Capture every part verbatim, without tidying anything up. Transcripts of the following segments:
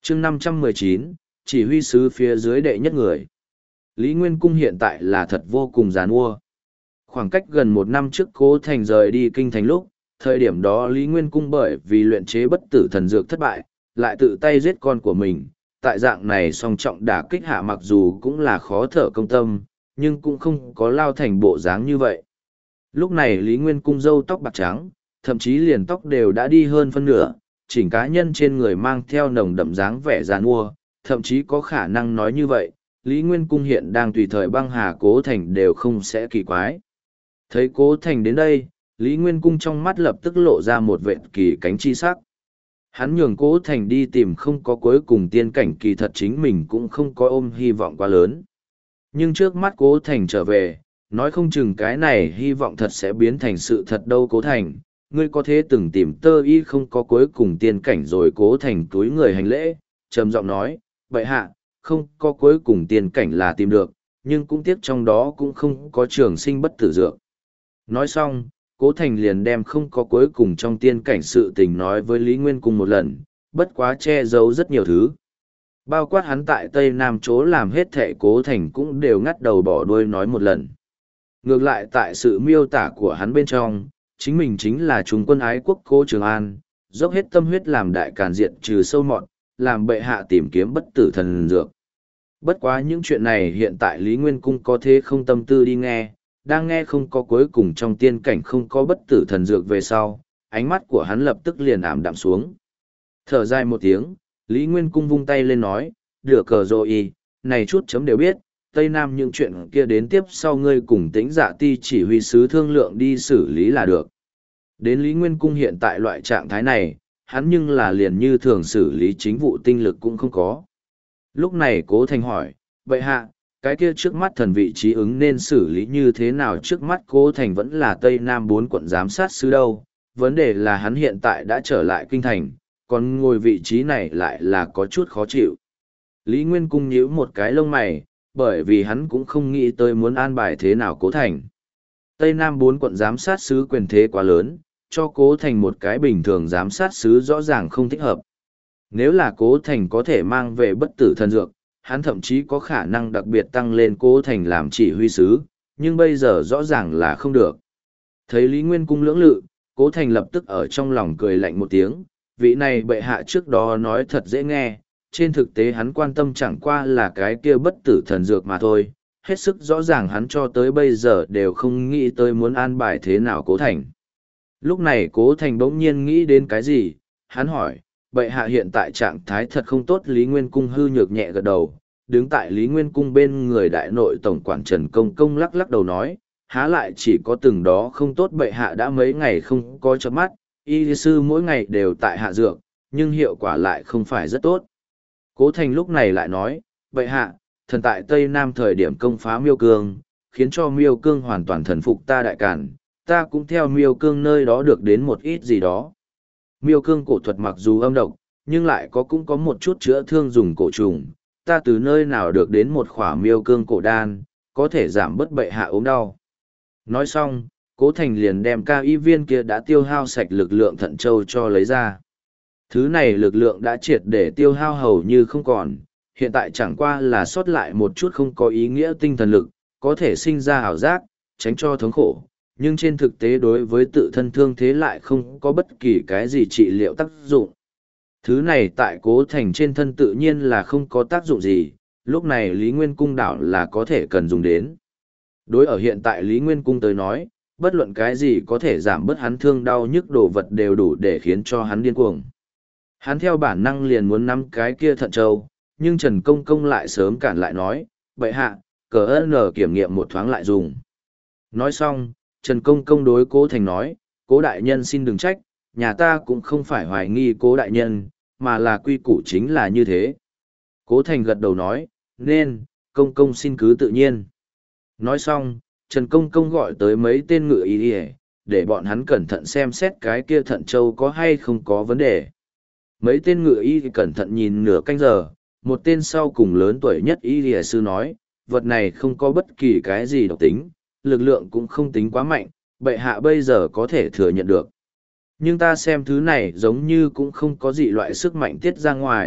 chương năm trăm mười chín, chỉ huy sứ phía dưới đệ nhất người. Lý Nguyên Cung hiện tại là thật vô cùng giàn mua. Khoảng cách gần một năm trước Cố Thành rời đi kinh thành lúc, thời điểm đó Lý Nguyên Cung bởi vì luyện chế bất tử thần dược thất bại, lại tự tay giết con của mình. Tại dạng này song trọng đả kích hạ mặc dù cũng là khó thở công tâm, nhưng cũng không có lao thành bộ dáng như vậy. Lúc này Lý Nguyên Cung râu tóc bạc trắng, thậm chí liền tóc đều đã đi hơn phân nửa, chỉnh cá nhân trên người mang theo nồng đậm dáng vẻ giàn mua, thậm chí có khả năng nói như vậy, Lý Nguyên Cung hiện đang tùy thời băng hà Cố Thành đều không sẽ kỳ quái. Thấy Cố Thành đến đây, Lý Nguyên Cung trong mắt lập tức lộ ra một vệt kỳ cánh chi sắc. Hắn nhường Cố Thành đi tìm không có cuối cùng tiên cảnh, kỳ thật chính mình cũng không có ôm hy vọng quá lớn. Nhưng trước mắt Cố Thành trở về, nói không chừng cái này hy vọng thật sẽ biến thành sự thật đâu. Cố Thành, ngươi có thế từng tìm tơ y không có cuối cùng tiên cảnh rồi? Cố Thành túi người hành lễ, trầm giọng nói, vậy hạ, không có cuối cùng tiên cảnh là tìm được, nhưng cũng tiếc trong đó cũng không có trường sinh bất tử dược. Nói xong, Cố Thành liền đem không có cuối cùng trong tiên cảnh sự tình nói với Lý Nguyên Cung một lần, bất quá che giấu rất nhiều thứ. Bao quát hắn tại Tây Nam chỗ làm hết thệ Cố Thành cũng đều ngắt đầu bỏ đuôi nói một lần. Ngược lại tại sự miêu tả của hắn bên trong, chính mình chính là trung quân ái quốc Cố Trường An, dốc hết tâm huyết làm đại càn diện trừ sâu mọt, làm bệ hạ tìm kiếm bất tử thần dược. Bất quá những chuyện này hiện tại Lý Nguyên Cung có thế không tâm tư đi nghe, đang nghe không có cuối cùng trong tiên cảnh không có bất tử thần dược về sau, ánh mắt của hắn lập tức liền ảm đạm xuống. Thở dài một tiếng, Lý Nguyên Cung vung tay lên nói, được cờ rồi, này chút chấm đều biết, Tây Nam những chuyện kia đến tiếp sau ngươi cùng Tĩnh Dạ Ti chỉ huy sứ thương lượng đi xử lý là được. Đến Lý Nguyên Cung hiện tại loại trạng thái này, hắn nhưng là liền như thường xử lý chính vụ tinh lực cũng không có. Lúc này Cố Thành hỏi, vậy hạ, cái kia trước mắt thần vị trí ứng nên xử lý như thế nào? Trước mắt Cố Thành vẫn là Tây Nam bốn quận giám sát sứ đâu, vấn đề là hắn hiện tại đã trở lại kinh thành, còn ngồi vị trí này lại là có chút khó chịu. Lý Nguyên Cung nhíu một cái lông mày, bởi vì hắn cũng không nghĩ tới muốn an bài thế nào Cố Thành. Tây Nam bốn quận giám sát sứ quyền thế quá lớn, cho Cố Thành một cái bình thường giám sát sứ rõ ràng không thích hợp. Nếu là Cố Thành có thể mang về bất tử thần dược, hắn thậm chí có khả năng đặc biệt tăng lên Cố Thành làm chỉ huy sứ, nhưng bây giờ rõ ràng là không được. Thấy Lý Nguyên Cung lưỡng lự, Cố Thành lập tức ở trong lòng cười lạnh một tiếng, vị này bệ hạ trước đó nói thật dễ nghe, trên thực tế hắn quan tâm chẳng qua là cái kia bất tử thần dược mà thôi, hết sức rõ ràng hắn cho tới bây giờ đều không nghĩ tới muốn an bài thế nào Cố Thành. Lúc này Cố Thành bỗng nhiên nghĩ đến cái gì, hắn hỏi, bệ hạ hiện tại trạng thái thật không tốt. Lý Nguyên Cung hư nhược nhẹ gật đầu, đứng tại Lý Nguyên Cung bên người đại nội tổng quản Trần Công Công lắc lắc đầu nói, há lại chỉ có từng đó không tốt, bệ hạ đã mấy ngày không có chớp mắt, y sư mỗi ngày đều tại hạ dược, nhưng hiệu quả lại không phải rất tốt. Cố Thành lúc này lại nói, bệ hạ, thần tại Tây Nam thời điểm công phá Miêu Cương, khiến cho Miêu Cương hoàn toàn thần phục ta đại càn, ta cũng theo Miêu Cương nơi đó được đến một ít gì đó. Miêu Cương cổ thuật mặc dù âm độc, nhưng lại có cũng có một chút chữa thương dùng cổ trùng, ta từ nơi nào được đến một khỏa Miêu Cương cổ đan, có thể giảm bớt bệ hạ ốm đau. Nói xong, Cố Thành liền đem ca y viên kia đã tiêu hao sạch lực lượng thận châu cho lấy ra. Thứ này lực lượng đã triệt để tiêu hao hầu như không còn, hiện tại chẳng qua là sót lại một chút không có ý nghĩa tinh thần lực, có thể sinh ra ảo giác, tránh cho thống khổ, nhưng trên thực tế đối với tự thân thương thế lại không có bất kỳ cái gì trị liệu tác dụng. Thứ này tại Cố Thành trên thân tự nhiên là không có tác dụng gì, lúc này Lý Nguyên Cung đảo là có thể cần dùng đến. Đối ở hiện tại Lý Nguyên Cung tới nói, bất luận cái gì có thể giảm bớt hắn thương đau nhức đồ vật đều đủ để khiến cho hắn điên cuồng. Hắn theo bản năng liền muốn nắm cái kia thận châu, nhưng Trần Công Công lại sớm cản lại nói, bệ hạ, cờ ơn nở kiểm nghiệm một thoáng lại dùng. Nói xong, Trần Công Công đối Cố Thành nói, Cố đại nhân xin đừng trách, nhà ta cũng không phải hoài nghi Cố đại nhân, mà là quy củ chính là như thế. Cố Thành gật đầu nói, nên, Công Công xin cứ tự nhiên. Nói xong, Trần Công Công gọi tới mấy tên ngự y để bọn hắn cẩn thận xem xét cái kia thận châu có hay không có vấn đề. Mấy tên ngự y cẩn thận nhìn nửa canh giờ, một tên sau cùng lớn tuổi nhất y lìa sư nói, vật này không có bất kỳ cái gì độc tính, lực lượng cũng không tính quá mạnh, bệ hạ bây giờ có thể thừa nhận được. Nhưng ta xem thứ này giống như cũng không có gì loại sức mạnh tiết ra ngoài,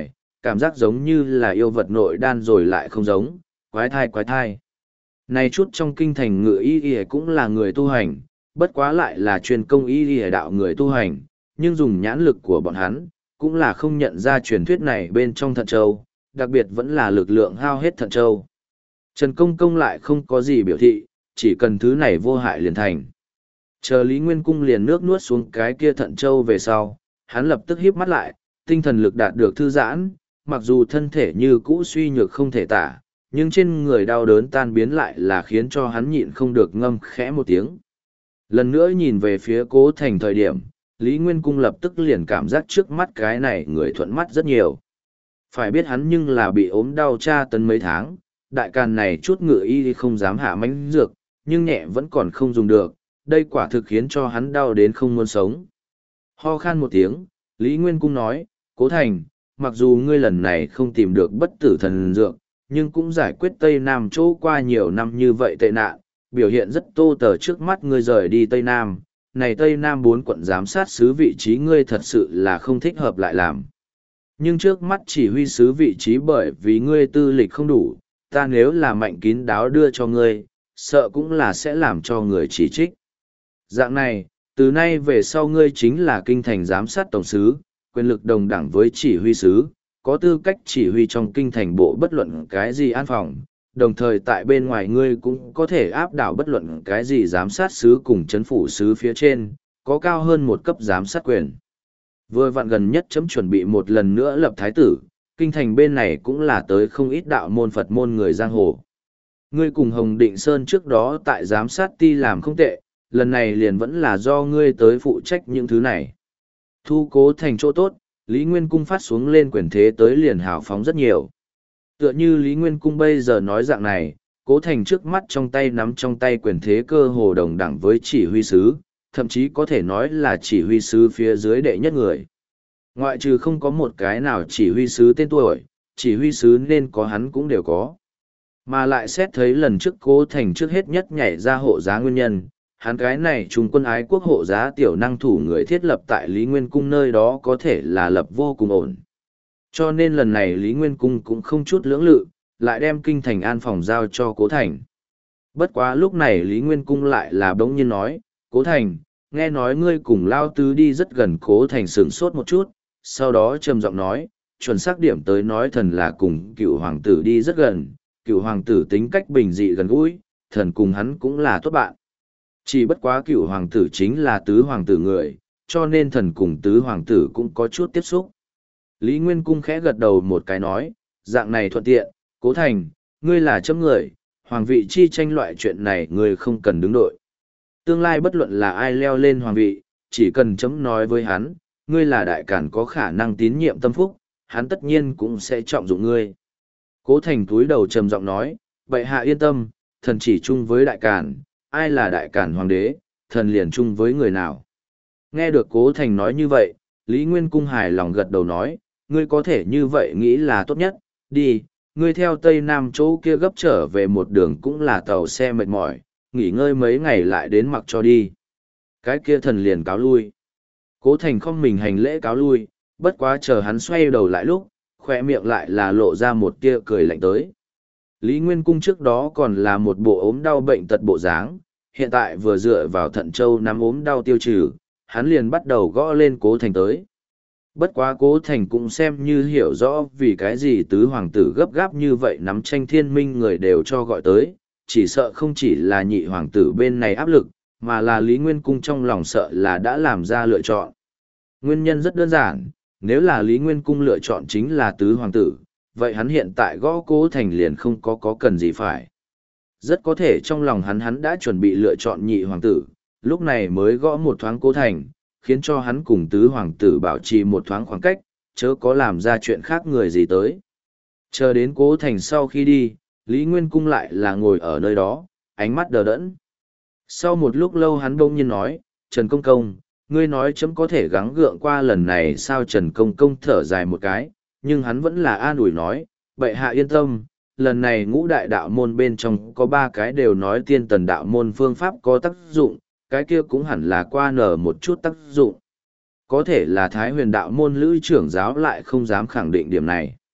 cảm giác giống như là yêu vật nội đan rồi lại không giống, quái thai quái thai. Này chút trong kinh thành ngự y y cũng là người tu hành, bất quá lại là truyền công y y đạo người tu hành, nhưng dùng nhãn lực của bọn hắn, cũng là không nhận ra truyền thuyết này bên trong thận châu, đặc biệt vẫn là lực lượng hao hết thận châu. Trần Công Công lại không có gì biểu thị, chỉ cần thứ này vô hại liền thành. Chờ Lý Nguyên Cung liền nước nuốt xuống cái kia thận châu về sau, hắn lập tức híp mắt lại, tinh thần lực đạt được thư giãn, mặc dù thân thể như cũ suy nhược không thể tả, nhưng trên người đau đớn tan biến lại là khiến cho hắn nhịn không được ngâm khẽ một tiếng. Lần nữa nhìn về phía Cố Thành thời điểm, Lý Nguyên Cung lập tức liền cảm giác trước mắt cái này người thuận mắt rất nhiều. Phải biết hắn nhưng là bị ốm đau tra tấn mấy tháng, đại càn này chút ngựa y không dám hạ mánh dược, nhưng nhẹ vẫn còn không dùng được, đây quả thực khiến cho hắn đau đến không muốn sống. Ho khan một tiếng, Lý Nguyên Cung nói, Cố Thành, mặc dù ngươi lần này không tìm được bất tử thần dược, nhưng cũng giải quyết Tây Nam chỗ qua nhiều năm như vậy tệ nạn, biểu hiện rất tô tờ trước mắt ngươi rời đi Tây Nam. Này Tây Nam bốn quận giám sát sứ vị trí ngươi thật sự là không thích hợp lại làm. Nhưng trước mắt chỉ huy sứ vị trí bởi vì ngươi tư lịch không đủ, ta nếu là mạnh kín đáo đưa cho ngươi, sợ cũng là sẽ làm cho người chỉ trích. Dạng này, từ nay về sau ngươi chính là kinh thành giám sát tổng sứ, quyền lực đồng đẳng với chỉ huy sứ, có tư cách chỉ huy trong kinh thành bộ bất luận cái gì an phòng, đồng thời tại bên ngoài ngươi cũng có thể áp đảo bất luận cái gì giám sát sứ cùng chấn phủ sứ phía trên, có cao hơn một cấp giám sát quyền. Vừa vặn gần nhất chấm chuẩn bị một lần nữa lập thái tử, kinh thành bên này cũng là tới không ít đạo môn Phật môn người giang hồ. Ngươi cùng Hồng Định Sơn trước đó tại giám sát ti làm không tệ, lần này liền vẫn là do ngươi tới phụ trách những thứ này. Thu Cố Thành chỗ tốt, Lý Nguyên Cung phát xuống lên quyền thế tới liền hào phóng rất nhiều. Tựa như Lý Nguyên Cung bây giờ nói dạng này, Cố Thành trước mắt trong tay nắm trong tay quyền thế cơ hồ đồng đẳng với chỉ huy sứ, thậm chí có thể nói là chỉ huy sứ phía dưới đệ nhất người. Ngoại trừ không có một cái nào chỉ huy sứ tên tuổi, chỉ huy sứ nên có hắn cũng đều có. Mà lại xét thấy lần trước Cố Thành trước hết nhất nhảy ra hộ giá nguyên nhân, hắn cái này trung quân ái quốc hộ giá tiểu năng thủ người thiết lập tại Lý Nguyên Cung nơi đó có thể là lập vô cùng ổn. Cho nên lần này Lý Nguyên Cung cũng không chút lưỡng lự, lại đem kinh thành an phòng giao cho Cố Thành. Bất quá lúc này Lý Nguyên Cung lại là bỗng nhiên nói, Cố Thành, nghe nói ngươi cùng Lao Tứ đi rất gần. Cố Thành sửng sốt một chút, sau đó trầm giọng nói, chuẩn xác điểm tới nói thần là cùng cựu hoàng tử đi rất gần, cựu hoàng tử tính cách bình dị gần gũi, thần cùng hắn cũng là tốt bạn. Chỉ bất quá cựu hoàng tử chính là tứ hoàng tử người, cho nên thần cùng tứ hoàng tử cũng có chút tiếp xúc. Lý Nguyên Cung khẽ gật đầu một cái nói, dạng này thuận tiện, Cố Thành, ngươi là chấm người, hoàng vị chi tranh loại chuyện này ngươi không cần đứng đội. Tương lai bất luận là ai leo lên hoàng vị, chỉ cần chấm nói với hắn, ngươi là đại cản có khả năng tín nhiệm tâm phúc, hắn tất nhiên cũng sẽ trọng dụng ngươi. Cố Thành túi đầu trầm giọng nói, bệ hạ yên tâm, thần chỉ chung với đại cản, ai là đại cản hoàng đế, thần liền chung với người nào. Nghe được Cố Thành nói như vậy, Lý Nguyên Cung hài lòng gật đầu nói, ngươi có thể như vậy nghĩ là tốt nhất, đi, ngươi theo Tây Nam chỗ kia gấp trở về một đường cũng là tàu xe mệt mỏi, nghỉ ngơi mấy ngày lại đến mặc cho đi. Cái kia thần liền cáo lui. Cố Thành không mình hành lễ cáo lui, bất quá chờ hắn xoay đầu lại lúc, khoe miệng lại là lộ ra một tia cười lạnh tới. Lý Nguyên Cung trước đó còn là một bộ ốm đau bệnh tật bộ dáng, hiện tại vừa dựa vào thận châu nắm ốm đau tiêu trừ, hắn liền bắt đầu gõ lên Cố Thành tới. Bất quá Cố Thành cũng xem như hiểu rõ vì cái gì tứ hoàng tử gấp gáp như vậy nắm tranh thiên minh người đều cho gọi tới, chỉ sợ không chỉ là nhị hoàng tử bên này áp lực, mà là Lý Nguyên Cung trong lòng sợ là đã làm ra lựa chọn. Nguyên nhân rất đơn giản, nếu là Lý Nguyên Cung lựa chọn chính là tứ hoàng tử, vậy hắn hiện tại gõ Cố Thành liền không có có cần gì phải. Rất có thể trong lòng hắn hắn đã chuẩn bị lựa chọn nhị hoàng tử, lúc này mới gõ một thoáng Cố Thành, khiến cho hắn cùng tứ hoàng tử bảo trì một thoáng khoảng cách, chớ có làm ra chuyện khác người gì tới. Chờ đến Cố Thành sau khi đi, Lý Nguyên Cung lại là ngồi ở nơi đó, ánh mắt đờ đẫn. Sau một lúc lâu hắn bỗng nhiên nói, Trần Công Công, ngươi nói chấm có thể gắng gượng qua lần này sao? Trần Công Công thở dài một cái, nhưng hắn vẫn là an ủi nói, bệ hạ yên tâm, lần này ngũ đại đạo môn bên trong có ba cái đều nói tiên tần đạo môn phương pháp có tác dụng, cái kia cũng hẳn là qua nở một chút tác dụng. Có thể là Thái Huyền đạo môn lữ trưởng giáo lại không dám khẳng định điểm này.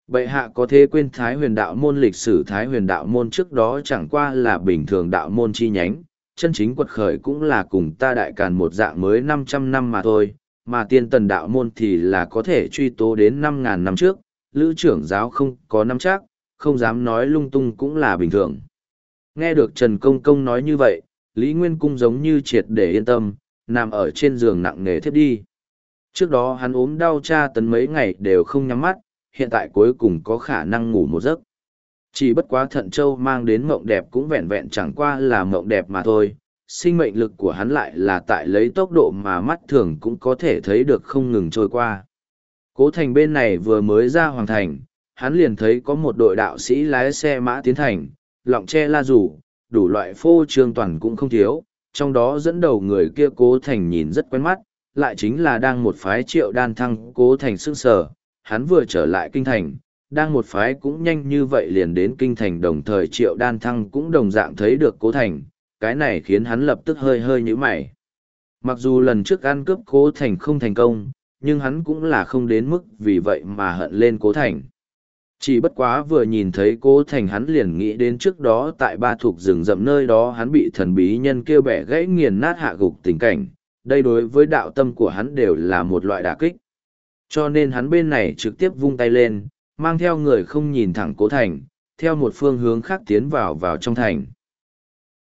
Bệ hạ có thế quên Thái huyền đạo môn lịch sử Thái huyền đạo môn trước đó chẳng qua là bình thường đạo môn chi nhánh, chân chính quật khởi cũng là cùng ta đại càn một dạng mới năm trăm năm mà thôi, mà tiên tần đạo môn thì là có thể truy tố đến năm ngàn năm trước, lữ trưởng giáo không có năm chắc, không dám nói lung tung cũng là bình thường. Nghe được Trần Công Công nói như vậy, Lý Nguyên Cung giống như triệt để yên tâm, nằm ở trên giường nặng nề thiếp đi. Trước đó hắn ốm đau tra tấn mấy ngày đều không nhắm mắt, hiện tại cuối cùng có khả năng ngủ một giấc. Chỉ bất quá Thận Châu mang đến mộng đẹp cũng vẹn vẹn chẳng qua là mộng đẹp mà thôi, sinh mệnh lực của hắn lại là tại lấy tốc độ mà mắt thường cũng có thể thấy được không ngừng trôi qua. Cố Thành bên này vừa mới ra hoàng thành, hắn liền thấy có một đội đạo sĩ lái xe mã tiến thành, lọng che la rủ, đủ loại phô trương toàn cũng không thiếu, trong đó dẫn đầu người kia Cố Thành nhìn rất quen mắt, lại chính là đang một phái Triệu Đan Thăng. Cố Thành sững sờ, hắn vừa trở lại kinh thành, đang một phái cũng nhanh như vậy liền đến kinh thành, đồng thời Triệu Đan Thăng cũng đồng dạng thấy được Cố Thành, cái này khiến hắn lập tức hơi hơi nhíu mày. Mặc dù lần trước ăn cướp Cố Thành không thành công, nhưng hắn cũng là không đến mức vì vậy mà hận lên Cố Thành. Chỉ bất quá vừa nhìn thấy Cố Thành hắn liền nghĩ đến trước đó tại ba thuộc rừng rậm nơi đó hắn bị thần bí nhân kêu bẻ gãy nghiền nát hạ gục tình cảnh, đây đối với đạo tâm của hắn đều là một loại đả kích. Cho nên hắn bên này trực tiếp vung tay lên, mang theo người không nhìn thẳng Cố Thành, theo một phương hướng khác tiến vào vào trong thành.